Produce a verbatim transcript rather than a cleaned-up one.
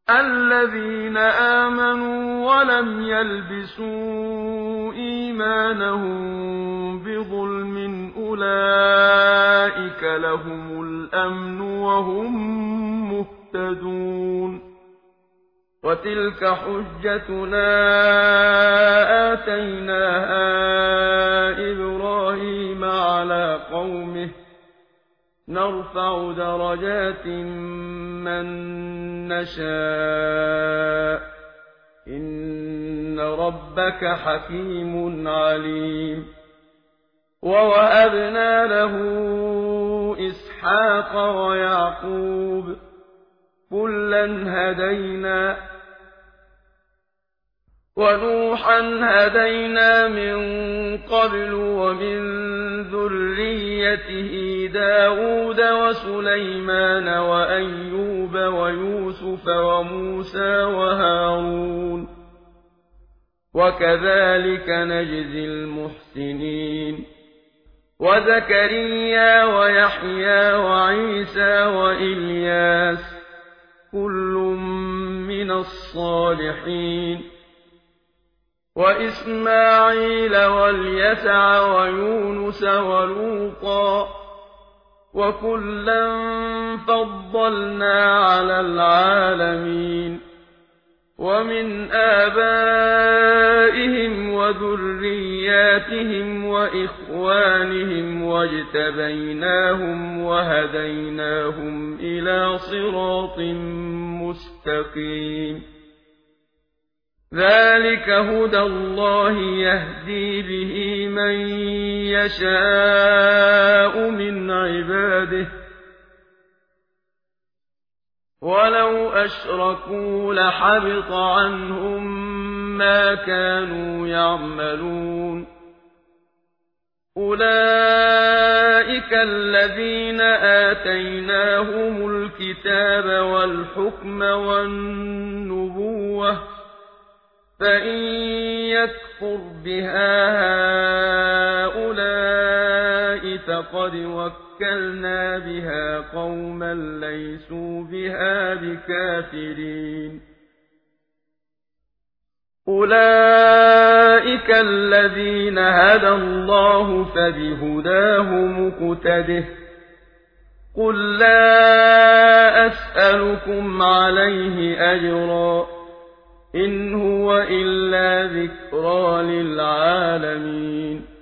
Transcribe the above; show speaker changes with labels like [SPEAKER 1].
[SPEAKER 1] الذين آمنوا ولم يلبسوا إيمانهم بظلم أولئك لهم الأمن وهم مهتدون وتلك حجتنا آتيناها إبراهيم على قومه نرفع درجات من نشاء إن ربك حكيم عليم ووهبنا له إسحاق ويعقوب كلا هدينا ونوحا هدينا من قبل ومن ذريته داود وسليمان وأيوب ويوسف وموسى وهارون وكذلك نجزي المحسنين وزكريا ويحيى وعيسى وإلياس كل من الصالحين وإسماعيل واليسع ويونس ولوطا وكلا فضلنا على العالمين ومن آبائهم وذرياتهم وإخوانهم واجتبيناهم وهديناهم إلى صراط مستقيم ذلك هدى الله يهدي به من يشاء من عباده ولو أشركوا لحبط عنهم ما كانوا يعملون أولئك الذين آتيناهم الكتاب والحكم والنبوة فإن يكفر بها هؤلاء فقد وكلنا بها قوما ليسوا بها بكافرين أولئك الذين هدى الله فبهداه مقتده قل لا أسألكم عليه أجرا إن هو إلا ذكرى للعالمين